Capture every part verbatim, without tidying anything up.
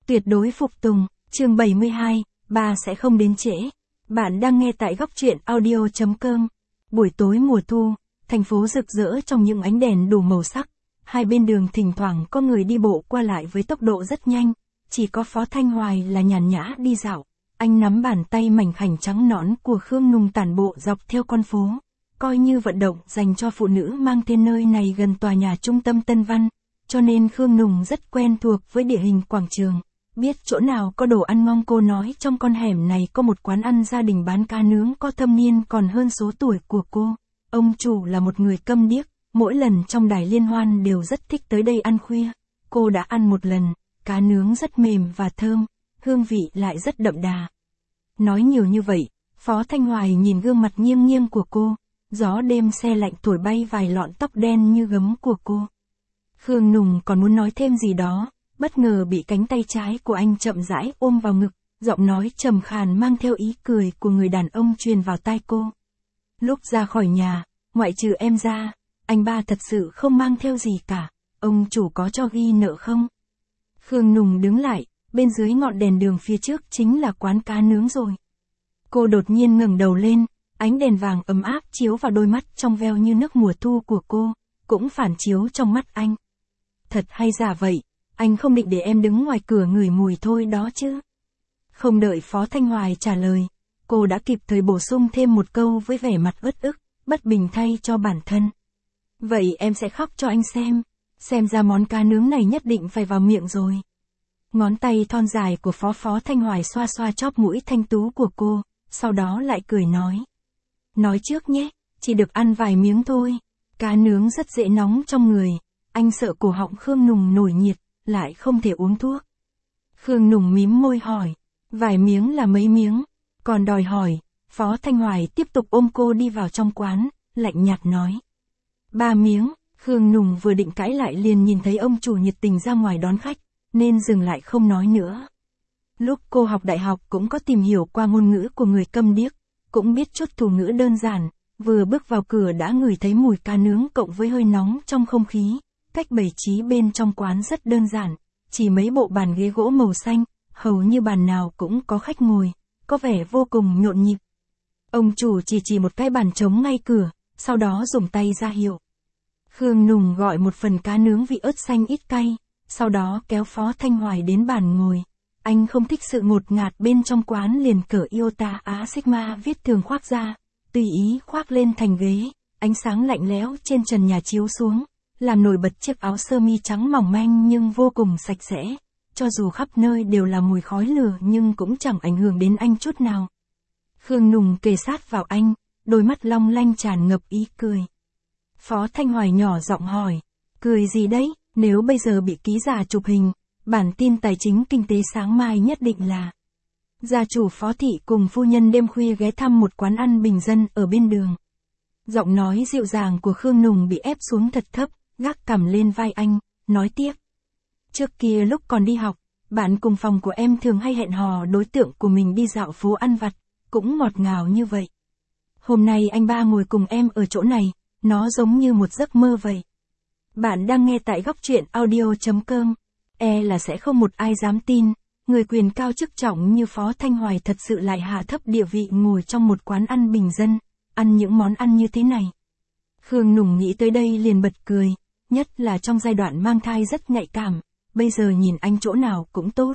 Tuyệt đối phục tùng, chương bảy mươi hai, ba sẽ không đến trễ. Bạn đang nghe tại góc truyện audio chấm com. Buổi tối mùa thu, thành phố rực rỡ trong những ánh đèn đủ màu sắc. Hai bên đường thỉnh thoảng có người đi bộ qua lại với tốc độ rất nhanh. Chỉ có Phó Thanh Hoài là nhàn nhã đi dạo. Anh nắm bàn tay mảnh khảnh trắng nõn của Khương Nùng tản bộ dọc theo con phố. Coi như vận động dành cho phụ nữ mang tên nơi này gần tòa nhà trung tâm Tân Văn. Cho nên Khương Nùng rất quen thuộc với địa hình quảng trường. Biết chỗ nào có đồ ăn ngon. Cô nói trong con hẻm này có một quán ăn gia đình bán cá nướng có thâm niên còn hơn số tuổi của cô. Ông chủ là một người câm điếc, mỗi lần trong đài liên hoan đều rất thích tới đây ăn khuya. Cô đã ăn một lần, cá nướng rất mềm và thơm, hương vị lại rất đậm đà. Nói nhiều như vậy, Phó Thanh Hoài nhìn gương mặt nghiêng nghiêng của cô, gió đêm se lạnh thổi bay vài lọn tóc đen như gấm của cô. Khương Nùng còn muốn nói thêm gì đó, bất ngờ bị cánh tay trái của anh chậm rãi ôm vào ngực, giọng nói trầm khàn mang theo ý cười của người đàn ông truyền vào tai cô. Lúc ra khỏi nhà, ngoại trừ em ra, anh ba thật sự không mang theo gì cả, ông chủ có cho ghi nợ không? Khương Nùng đứng lại, bên dưới ngọn đèn đường phía trước chính là quán cá nướng rồi. Cô đột nhiên ngẩng đầu lên, ánh đèn vàng ấm áp chiếu vào đôi mắt trong veo như nước mùa thu của cô, cũng phản chiếu trong mắt anh. Thật hay giả vậy, anh không định để em đứng ngoài cửa ngửi mùi thôi đó chứ? Không đợi Phó Thanh Hoài trả lời, cô đã kịp thời bổ sung thêm một câu với vẻ mặt uất ức, bất bình thay cho bản thân. Vậy em sẽ khóc cho anh xem, xem ra món cá nướng này nhất định phải vào miệng rồi. Ngón tay thon dài của Phó Phó Thanh Hoài xoa xoa chóp mũi thanh tú của cô, sau đó lại cười nói. Nói trước nhé, chỉ được ăn vài miếng thôi, cá nướng rất dễ nóng trong người, anh sợ cổ họng Khương Nùng nổi nhiệt, lại không thể uống thuốc. Khương Nùng mím môi hỏi, vài miếng là mấy miếng, còn đòi hỏi, Phó Thanh Hoài tiếp tục ôm cô đi vào trong quán, lạnh nhạt nói. Ba miếng, Khương Nùng vừa định cãi lại liền nhìn thấy ông chủ nhiệt tình ra ngoài đón khách, nên dừng lại không nói nữa. Lúc cô học đại học cũng có tìm hiểu qua ngôn ngữ của người câm điếc, cũng biết chút thủ ngữ đơn giản, vừa bước vào cửa đã ngửi thấy mùi cá nướng cộng với hơi nóng trong không khí. Cách bày trí bên trong quán rất đơn giản, chỉ mấy bộ bàn ghế gỗ màu xanh, hầu như bàn nào cũng có khách ngồi, có vẻ vô cùng nhộn nhịp. Ông chủ chỉ chỉ một cái bàn trống ngay cửa, sau đó dùng tay ra hiệu. Khương Nùng gọi một phần cá nướng vị ớt xanh ít cay, sau đó kéo Phó Thanh Hoài đến bàn ngồi. Anh không thích sự ngột ngạt bên trong quán liền cởi Iota Á Sigma viết thường khoác ra, tùy ý khoác lên thành ghế, ánh sáng lạnh lẽo trên trần nhà chiếu xuống, làm nổi bật chiếc áo sơ mi trắng mỏng manh nhưng vô cùng sạch sẽ, cho dù khắp nơi đều là mùi khói lửa nhưng cũng chẳng ảnh hưởng đến anh chút nào. Khương Nùng kề sát vào anh, đôi mắt long lanh tràn ngập ý cười. Phó Thanh Hoài nhỏ giọng hỏi, cười gì đấy, nếu bây giờ bị ký giả chụp hình, bản tin tài chính kinh tế sáng mai nhất định là gia chủ Phó thị cùng phu nhân đêm khuya ghé thăm một quán ăn bình dân ở bên đường. Giọng nói dịu dàng của Khương Nùng bị ép xuống thật thấp, gác cằm lên vai anh, nói tiếp. Trước kia lúc còn đi học, bạn cùng phòng của em thường hay hẹn hò đối tượng của mình đi dạo phố ăn vặt, cũng ngọt ngào như vậy. Hôm nay anh ba ngồi cùng em ở chỗ này, nó giống như một giấc mơ vậy. Bạn đang nghe tại góc truyện audio chấm com. E là sẽ không một ai dám tin, người quyền cao chức trọng như Phó Thanh Hoài thật sự lại hạ thấp địa vị ngồi trong một quán ăn bình dân, ăn những món ăn như thế này. Khương Nùng nghĩ tới đây liền bật cười, nhất là trong giai đoạn mang thai rất nhạy cảm, bây giờ nhìn anh chỗ nào cũng tốt.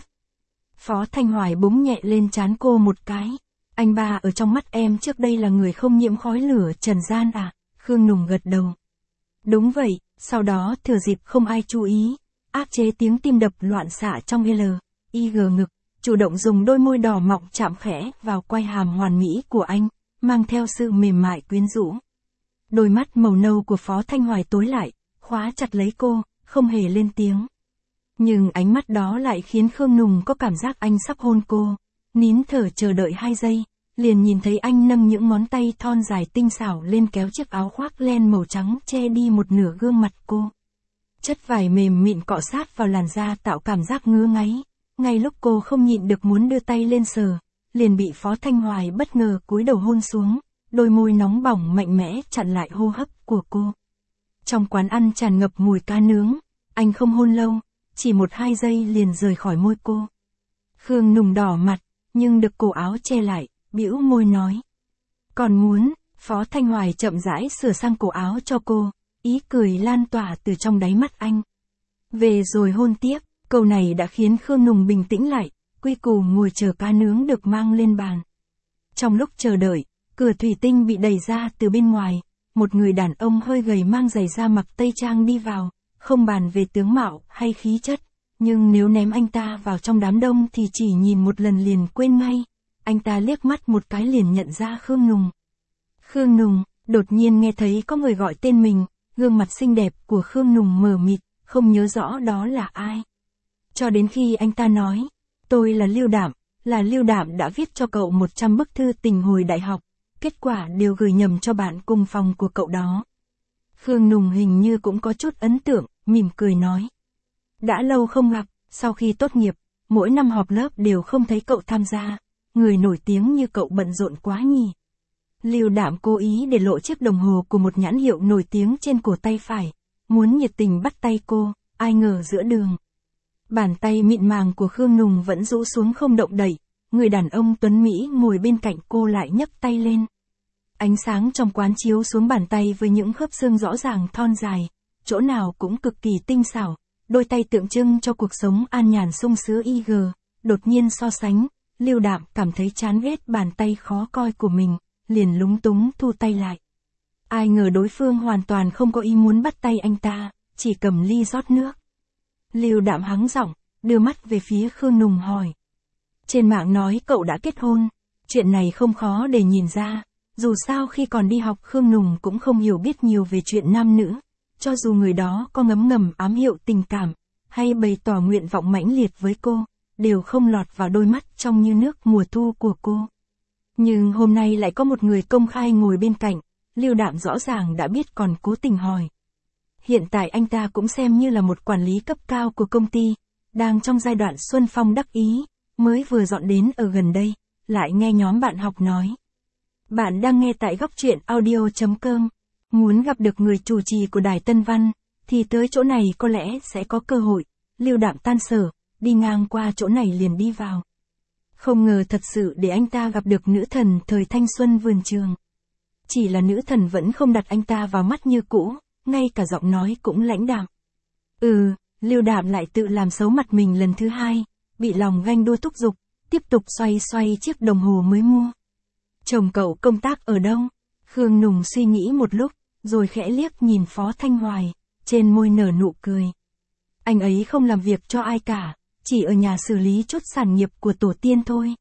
Phó Thanh Hoài búng nhẹ lên trán cô một cái, anh ba ở trong mắt em trước đây là người không nhiễm khói lửa trần gian à? Khương Nùng gật đầu. Đúng vậy, sau đó thừa dịp không ai chú ý, áp chế tiếng tim đập loạn xạ trong L, I G ngực, chủ động dùng đôi môi đỏ mọng chạm khẽ vào quai hàm hoàn mỹ của anh, mang theo sự mềm mại quyến rũ. Đôi mắt màu nâu của Phó Thanh Hoài tối lại, khóa chặt lấy cô, không hề lên tiếng. Nhưng ánh mắt đó lại khiến Khương Nùng có cảm giác anh sắp hôn cô, nín thở chờ đợi hai giây, liền nhìn thấy anh nâng những ngón tay thon dài tinh xảo lên kéo chiếc áo khoác len màu trắng che đi một nửa gương mặt cô. Chất vải mềm mịn cọ sát vào làn da tạo cảm giác ngứa ngáy, ngay lúc cô không nhịn được muốn đưa tay lên sờ, liền bị Phó Thanh Hoài bất ngờ cúi đầu hôn xuống, đôi môi nóng bỏng mạnh mẽ chặn lại hô hấp của cô. Trong quán ăn tràn ngập mùi cá nướng, anh không hôn lâu, chỉ một hai giây liền rời khỏi môi cô, Khương Nùng đỏ mặt, nhưng được cổ áo che lại, bĩu môi nói. Còn muốn, Phó Thanh Hoài chậm rãi sửa sang cổ áo cho cô, ý cười lan tỏa từ trong đáy mắt anh. Về rồi hôn tiếp, câu này đã khiến Khương Nùng bình tĩnh lại, quy củ ngồi chờ cá nướng được mang lên bàn. Trong lúc chờ đợi, cửa thủy tinh bị đẩy ra từ bên ngoài, một người đàn ông hơi gầy mang giày da mặc tây trang đi vào, không bàn về tướng mạo hay khí chất, nhưng nếu ném anh ta vào trong đám đông thì chỉ nhìn một lần liền quên ngay. Anh ta liếc mắt một cái liền nhận ra Khương Nùng. Khương Nùng, đột nhiên nghe thấy có người gọi tên mình, gương mặt xinh đẹp của Khương Nùng mờ mịt, không nhớ rõ đó là ai. Cho đến khi anh ta nói, tôi là Lưu Đạm, là Lưu Đạm đã viết cho cậu một trăm bức thư tình hồi đại học, kết quả đều gửi nhầm cho bạn cùng phòng của cậu đó. Khương Nùng hình như cũng có chút ấn tượng, mỉm cười nói. Đã lâu không gặp, sau khi tốt nghiệp, mỗi năm họp lớp đều không thấy cậu tham gia, người nổi tiếng như cậu bận rộn quá nhỉ. Lưu Đạm cố ý để lộ chiếc đồng hồ của một nhãn hiệu nổi tiếng trên cổ tay phải, muốn nhiệt tình bắt tay cô, ai ngờ giữa đường. Bàn tay mịn màng của Khương Nùng vẫn rũ xuống không động đậy, người đàn ông tuấn Mỹ ngồi bên cạnh cô lại nhấc tay lên. Ánh sáng trong quán chiếu xuống bàn tay với những khớp xương rõ ràng thon dài, chỗ nào cũng cực kỳ tinh xảo, đôi tay tượng trưng cho cuộc sống an nhàn sung sướng i giê, đột nhiên so sánh, Lưu Đạm cảm thấy chán ghét bàn tay khó coi của mình, liền lúng túng thu tay lại. Ai ngờ đối phương hoàn toàn không có ý muốn bắt tay anh ta, chỉ cầm ly rót nước. Lưu Đạm hắng giọng, đưa mắt về phía Khương Nùng hỏi. Trên mạng nói cậu đã kết hôn, chuyện này không khó để nhìn ra, dù sao khi còn đi học Khương Nùng cũng không hiểu biết nhiều về chuyện nam nữ, cho dù người đó có ngấm ngầm ám hiệu tình cảm, hay bày tỏ nguyện vọng mãnh liệt với cô, đều không lọt vào đôi mắt trong như nước mùa thu của cô. Nhưng hôm nay lại có một người công khai ngồi bên cạnh, Lưu Đạm rõ ràng đã biết còn cố tình hỏi. Hiện tại anh ta cũng xem như là một quản lý cấp cao của công ty, đang trong giai đoạn xuân phong đắc ý, mới vừa dọn đến ở gần đây, lại nghe nhóm bạn học nói. Bạn đang nghe tại góc truyện audio chấm com, muốn gặp được người chủ trì của Đài Tân Văn, thì tới chỗ này có lẽ sẽ có cơ hội. Lưu Đạm tan sở, đi ngang qua chỗ này liền đi vào. Không ngờ thật sự để anh ta gặp được nữ thần thời thanh xuân vườn trường. Chỉ là nữ thần vẫn không đặt anh ta vào mắt như cũ, ngay cả giọng nói cũng lãnh đạm. Ừ, Lưu Đạm lại tự làm xấu mặt mình lần thứ hai, bị lòng ganh đua thúc giục, tiếp tục xoay xoay chiếc đồng hồ mới mua. Chồng cậu công tác ở đâu? Khương Nùng suy nghĩ một lúc, rồi khẽ liếc nhìn Phó Thanh Hoài, trên môi nở nụ cười. Anh ấy không làm việc cho ai cả, chỉ ở nhà xử lý chút sản nghiệp của tổ tiên thôi.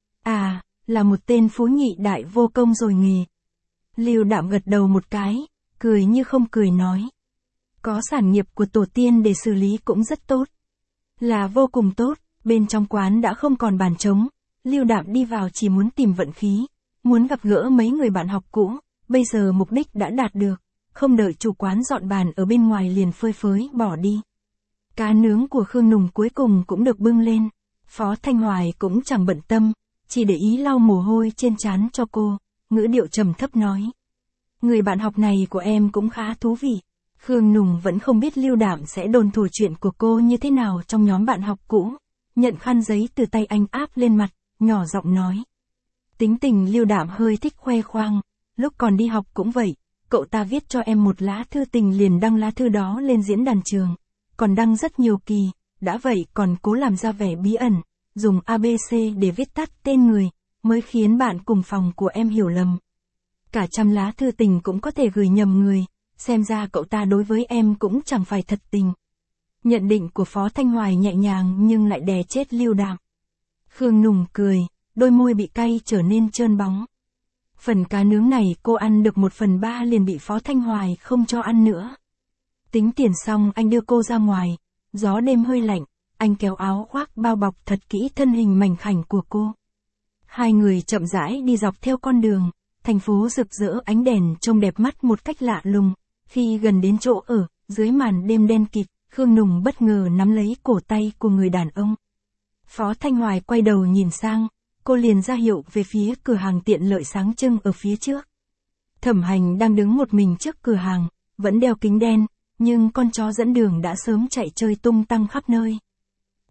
À, là một tên phú nhị đại vô công rồi nghề. Lưu Đạm gật đầu một cái, cười như không cười nói. Có sản nghiệp của tổ tiên để xử lý cũng rất tốt. Là vô cùng tốt, bên trong quán đã không còn bàn trống, Lưu Đạm đi vào chỉ muốn tìm vận khí, muốn gặp gỡ mấy người bạn học cũ, bây giờ mục đích đã đạt được, không đợi chủ quán dọn bàn ở bên ngoài liền phơi phới bỏ đi. Cá nướng của Khương Nùng cuối cùng cũng được bưng lên, Phó Thanh Hoài cũng chẳng bận tâm, chỉ để ý lau mồ hôi trên trán cho cô, ngữ điệu trầm thấp nói. Người bạn học này của em cũng khá thú vị. Khương Nùng vẫn không biết Lưu Đạm sẽ đồn thổi chuyện của cô như thế nào trong nhóm bạn học cũ, nhận khăn giấy từ tay anh áp lên mặt, nhỏ giọng nói. Tính tình Lưu Đạm hơi thích khoe khoang, lúc còn đi học cũng vậy, cậu ta viết cho em một lá thư tình liền đăng lá thư đó lên diễn đàn trường, còn đăng rất nhiều kỳ, đã vậy còn cố làm ra vẻ bí ẩn, dùng a bê xê để viết tắt tên người, mới khiến bạn cùng phòng của em hiểu lầm. Cả trăm lá thư tình cũng có thể gửi nhầm người, xem ra cậu ta đối với em cũng chẳng phải thật tình. Nhận định của Phó Thanh Hoài nhẹ nhàng nhưng lại đè chết Lưu Đạm. Khương Nùng cười, đôi môi bị cay trở nên trơn bóng. Phần cá nướng này cô ăn được một phần ba liền bị Phó Thanh Hoài không cho ăn nữa. Tính tiền xong anh đưa cô ra ngoài, gió đêm hơi lạnh, anh kéo áo khoác bao bọc thật kỹ thân hình mảnh khảnh của cô. Hai người chậm rãi đi dọc theo con đường, thành phố rực rỡ ánh đèn trông đẹp mắt một cách lạ lùng. Khi gần đến chỗ ở, dưới màn đêm đen kịt, Khương Nùng bất ngờ nắm lấy cổ tay của người đàn ông. Phó Thanh Hoài quay đầu nhìn sang, cô liền ra hiệu về phía cửa hàng tiện lợi sáng trưng ở phía trước. Thẩm Hành đang đứng một mình trước cửa hàng, vẫn đeo kính đen, nhưng con chó dẫn đường đã sớm chạy chơi tung tăng khắp nơi.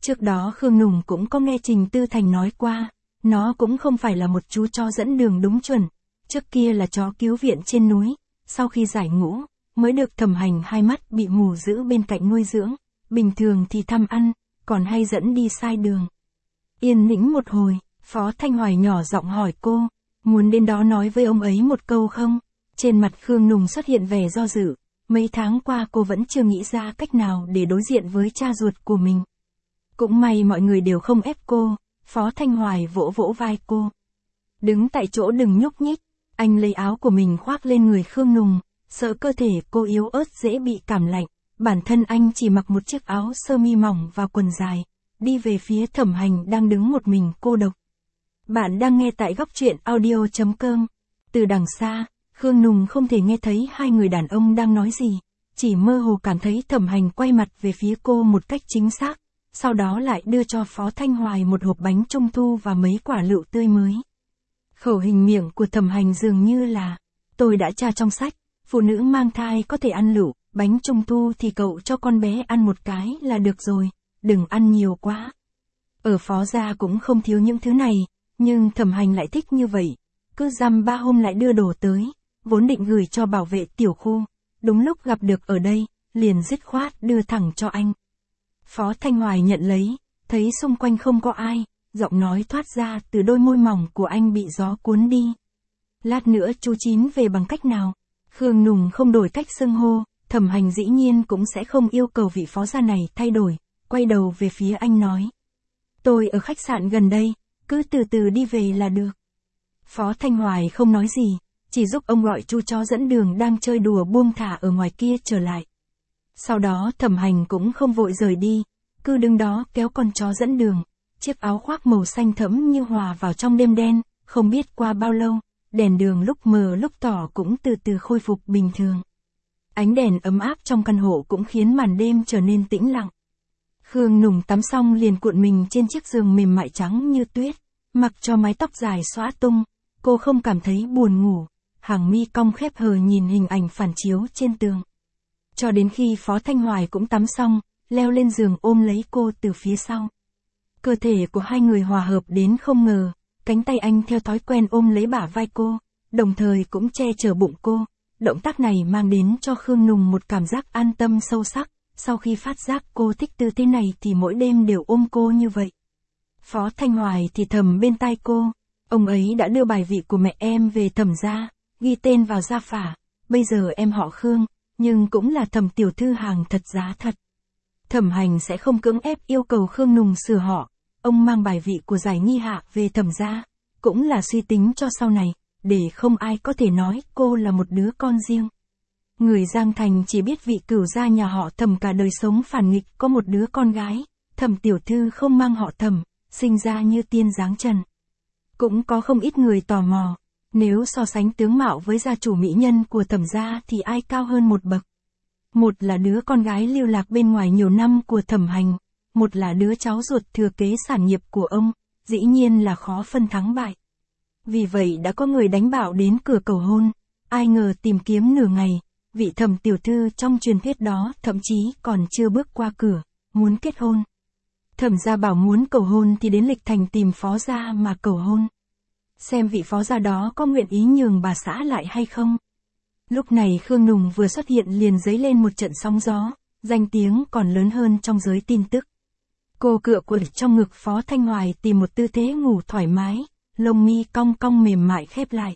Trước đó Khương Nùng cũng có nghe Trình Tư Thành nói qua, nó cũng không phải là một chú chó dẫn đường đúng chuẩn, trước kia là chó cứu viện trên núi, sau khi giải ngũ, mới được Thẩm Hành hai mắt bị mù giữ bên cạnh nuôi dưỡng, bình thường thì thăm ăn, còn hay dẫn đi sai đường. Yên tĩnh một hồi, Phó Thanh Hoài nhỏ giọng hỏi cô, muốn đến đó nói với ông ấy một câu không? Trên mặt Khương Nùng xuất hiện vẻ do dự, mấy tháng qua cô vẫn chưa nghĩ ra cách nào để đối diện với cha ruột của mình. Cũng may mọi người đều không ép cô, Phó Thanh Hoài vỗ vỗ vai cô. Đứng tại chỗ đừng nhúc nhích, anh lấy áo của mình khoác lên người Khương Nùng, sợ cơ thể cô yếu ớt dễ bị cảm lạnh, bản thân anh chỉ mặc một chiếc áo sơ mi mỏng và quần dài, đi về phía Thẩm Hành đang đứng một mình cô độc. Bạn đang nghe tại góc truyện audio chấm com. Từ đằng xa, Khương Nùng không thể nghe thấy hai người đàn ông đang nói gì, chỉ mơ hồ cảm thấy Thẩm Hành quay mặt về phía cô một cách chính xác, sau đó lại đưa cho Phó Thanh Hoài một hộp bánh trung thu và mấy quả lựu tươi mới. Khẩu hình miệng của Thẩm Hành dường như là, tôi đã tra trong sách, phụ nữ mang thai có thể ăn lựu, bánh trung thu thì cậu cho con bé ăn một cái là được rồi, đừng ăn nhiều quá. Ở Phó gia cũng không thiếu những thứ này, nhưng Thẩm Hành lại thích như vậy, cứ dăm ba hôm lại đưa đồ tới, vốn định gửi cho bảo vệ tiểu khu, đúng lúc gặp được ở đây, liền dứt khoát đưa thẳng cho anh. Phó Thanh Hoài nhận lấy, thấy xung quanh không có ai, giọng nói thoát ra từ đôi môi mỏng của anh bị gió cuốn đi. Lát nữa chú Chín về bằng cách nào? Khương Nùng không đổi cách xưng hô, Thẩm Hành dĩ nhiên cũng sẽ không yêu cầu vị phó gia này thay đổi, quay đầu về phía anh nói. Tôi ở khách sạn gần đây, cứ từ từ đi về là được. Phó Thanh Hoài không nói gì, chỉ giúp ông gọi chú chó dẫn đường đang chơi đùa buông thả ở ngoài kia trở lại. Sau đó Thẩm Hành cũng không vội rời đi, cứ đứng đó kéo con chó dẫn đường, chiếc áo khoác màu xanh thẫm như hòa vào trong đêm đen, không biết qua bao lâu, đèn đường lúc mờ lúc tỏ cũng từ từ khôi phục bình thường. Ánh đèn ấm áp trong căn hộ cũng khiến màn đêm trở nên tĩnh lặng. Khương Nùng tắm xong liền cuộn mình trên chiếc giường mềm mại trắng như tuyết, mặc cho mái tóc dài xõa tung, cô không cảm thấy buồn ngủ, hàng mi cong khép hờ nhìn hình ảnh phản chiếu trên tường. Cho đến khi Phó Thanh Hoài cũng tắm xong, leo lên giường ôm lấy cô từ phía sau. Cơ thể của hai người hòa hợp đến không ngờ, cánh tay anh theo thói quen ôm lấy bả vai cô, đồng thời cũng che chở bụng cô. Động tác này mang đến cho Khương Nùng một cảm giác an tâm sâu sắc, sau khi phát giác cô thích tư thế này thì mỗi đêm đều ôm cô như vậy. Phó Thanh Hoài thì thầm bên tai cô, ông ấy đã đưa bài vị của mẹ em về Thẩm gia, ghi tên vào gia phả, bây giờ em họ Khương, nhưng cũng là Thẩm tiểu thư hàng thật giá thật. Thẩm Hành sẽ không cưỡng ép yêu cầu Khương Nùng sửa họ, ông mang bài vị của giải nghi hạ về Thẩm gia, cũng là suy tính cho sau này, để không ai có thể nói cô là một đứa con riêng. Người Giang Thành chỉ biết vị cửu gia nhà họ Thẩm cả đời sống phản nghịch có một đứa con gái, Thẩm tiểu thư không mang họ Thẩm, sinh ra như tiên giáng trần. Cũng có không ít người tò mò, nếu so sánh tướng mạo với gia chủ mỹ nhân của Thẩm gia thì ai cao hơn một bậc. Một là đứa con gái lưu lạc bên ngoài nhiều năm của Thẩm Hành, một là đứa cháu ruột thừa kế sản nghiệp của ông, dĩ nhiên là khó phân thắng bại. Vì vậy đã có người đánh bạo đến cửa cầu hôn, ai ngờ tìm kiếm nửa ngày, vị Thẩm tiểu thư trong truyền thuyết đó thậm chí còn chưa bước qua cửa, muốn kết hôn. Thẩm gia bảo muốn cầu hôn thì đến Lịch Thành tìm phó gia mà cầu hôn. Xem vị phó gia đó có nguyện ý nhường bà xã lại hay không. Lúc này Khương Nùng vừa xuất hiện liền dấy lên một trận sóng gió, danh tiếng còn lớn hơn trong giới tin tức. Cô cựa quật trong ngực Phó Thanh Hoài tìm một tư thế ngủ thoải mái, lông mi cong cong mềm mại khép lại.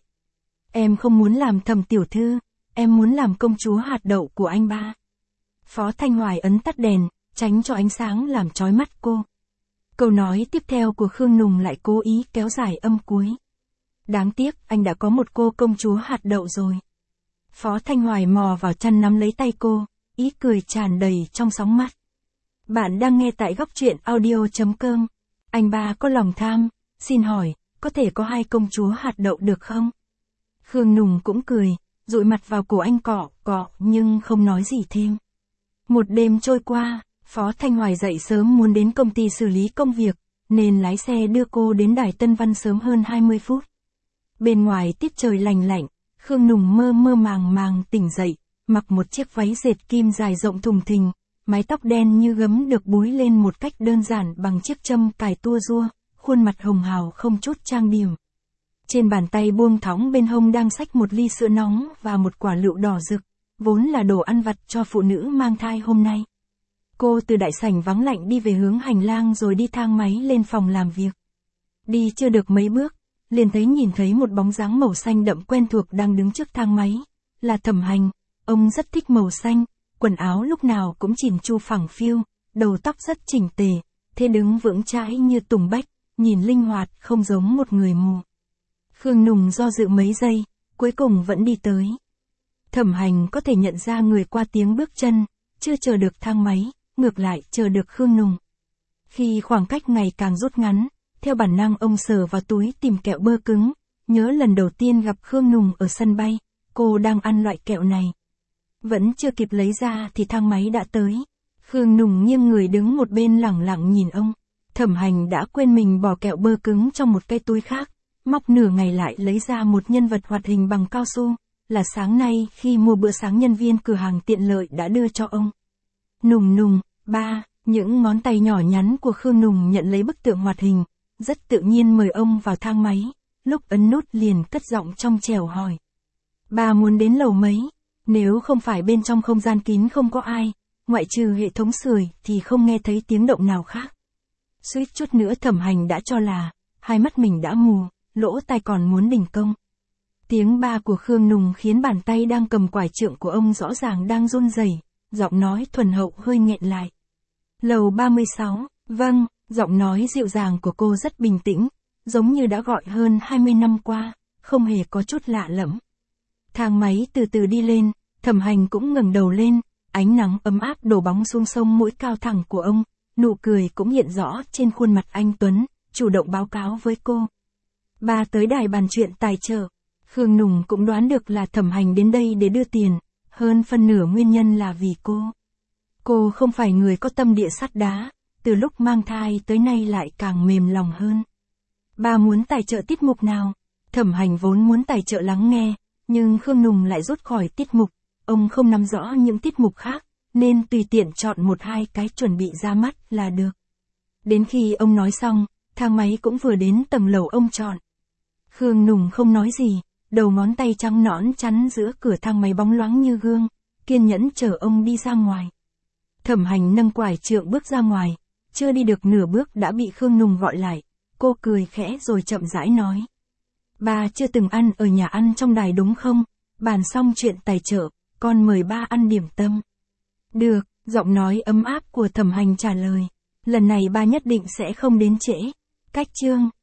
Em không muốn làm Thẩm tiểu thư, em muốn làm công chúa hạt đậu của anh ba. Phó Thanh Hoài ấn tắt đèn, tránh cho ánh sáng làm chói mắt cô. Câu nói tiếp theo của Khương Nùng lại cố ý kéo dài âm cuối. Đáng tiếc anh đã có một cô công chúa hạt đậu rồi. Phó Thanh Hoài mò vào chăn nắm lấy tay cô, ý cười tràn đầy trong sóng mắt. Bạn đang nghe tại góc truyện audio chấm com. Anh ba có lòng tham, xin hỏi, có thể có hai công chúa hạt đậu được không? Khương Nùng cũng cười, dụi mặt vào cổ anh cọ, cọ, nhưng không nói gì thêm. Một đêm trôi qua, Phó Thanh Hoài dậy sớm muốn đến công ty xử lý công việc, nên lái xe đưa cô đến Đài Tân Văn sớm hơn hai mươi phút. Bên ngoài tiết trời lành lạnh, Khương Nùng mơ mơ màng màng tỉnh dậy, mặc một chiếc váy dệt kim dài rộng thùng thình, mái tóc đen như gấm được búi lên một cách đơn giản bằng chiếc châm cài tua rua, khuôn mặt hồng hào không chút trang điểm. Trên bàn tay buông thõng bên hông đang xách một ly sữa nóng và một quả lựu đỏ rực, vốn là đồ ăn vặt cho phụ nữ mang thai hôm nay. Cô từ đại sảnh vắng lạnh đi về hướng hành lang rồi đi thang máy lên phòng làm việc. Đi chưa được mấy bước, liền thấy nhìn thấy một bóng dáng màu xanh đậm quen thuộc đang đứng trước thang máy, là Thẩm Hành. Ông rất thích màu xanh, quần áo lúc nào cũng chỉn chu phẳng phiu, đầu tóc rất chỉnh tề, thế đứng vững chãi như tùng bách, nhìn linh hoạt không giống một người mù. Khương Nùng do dự mấy giây, cuối cùng vẫn đi tới. Thẩm Hành có thể nhận ra người qua tiếng bước chân, chưa chờ được thang máy, ngược lại chờ được Khương Nùng. Khi khoảng cách ngày càng rút ngắn, theo bản năng ông sờ vào túi tìm kẹo bơ cứng, nhớ lần đầu tiên gặp Khương Nùng ở sân bay, cô đang ăn loại kẹo này. Vẫn chưa kịp lấy ra thì thang máy đã tới. Khương Nùng nghiêng người đứng một bên lẳng lặng nhìn ông. Thẩm Hành đã quên mình bỏ kẹo bơ cứng trong một cái túi khác, móc nửa ngày lại lấy ra một nhân vật hoạt hình bằng cao su, là sáng nay khi mua bữa sáng nhân viên cửa hàng tiện lợi đã đưa cho ông. Nùng Nùng, ba, những ngón tay nhỏ nhắn của Khương Nùng nhận lấy bức tượng hoạt hình, rất tự nhiên mời ông vào thang máy, lúc ấn nút liền cất giọng trong trẻo hỏi. Ba muốn đến lầu mấy? Nếu không phải bên trong không gian kín không có ai, ngoại trừ hệ thống sưởi thì không nghe thấy tiếng động nào khác. Suýt chút nữa Thẩm Hành đã cho là, hai mắt mình đã mù, lỗ tai còn muốn đình công. Tiếng ba của Khương Nùng khiến bàn tay đang cầm quải trượng của ông rõ ràng đang run rẩy, giọng nói thuần hậu hơi nghẹn lại. Lầu ba mươi sáu, vâng, giọng nói dịu dàng của cô rất bình tĩnh, giống như đã gọi hơn hai mươi năm qua, không hề có chút lạ lẫm. Thang máy từ từ đi lên, Thẩm Hành cũng ngẩng đầu lên, ánh nắng ấm áp đổ bóng xuống sông mũi cao thẳng của ông, nụ cười cũng hiện rõ trên khuôn mặt anh tuấn, chủ động báo cáo với cô. Ba tới đài bàn chuyện tài trợ. Khương Nùng cũng đoán được là Thẩm Hành đến đây để đưa tiền, hơn phân nửa nguyên nhân là vì cô. Cô không phải người có tâm địa sắt đá, từ lúc mang thai tới nay lại càng mềm lòng hơn. Ba muốn tài trợ tiết mục nào? Thẩm Hành vốn muốn tài trợ lắng nghe, nhưng Khương Nùng lại rút khỏi tiết mục, ông không nắm rõ những tiết mục khác, nên tùy tiện chọn một hai cái chuẩn bị ra mắt là được. Đến khi ông nói xong, thang máy cũng vừa đến tầng lầu ông chọn. Khương Nùng không nói gì, đầu ngón tay trắng nõn chắn giữa cửa thang máy bóng loáng như gương, kiên nhẫn chờ ông đi ra ngoài. Thẩm Hành nâng quải trượng bước ra ngoài, chưa đi được nửa bước đã bị Khương Nùng gọi lại, cô cười khẽ rồi chậm rãi nói. Ba chưa từng ăn ở nhà ăn trong đài đúng không? Bàn xong chuyện tài trợ, con mời ba ăn điểm tâm. Được, giọng nói ấm áp của Thẩm Hành trả lời. Lần này ba nhất định sẽ không đến trễ. Cách chương.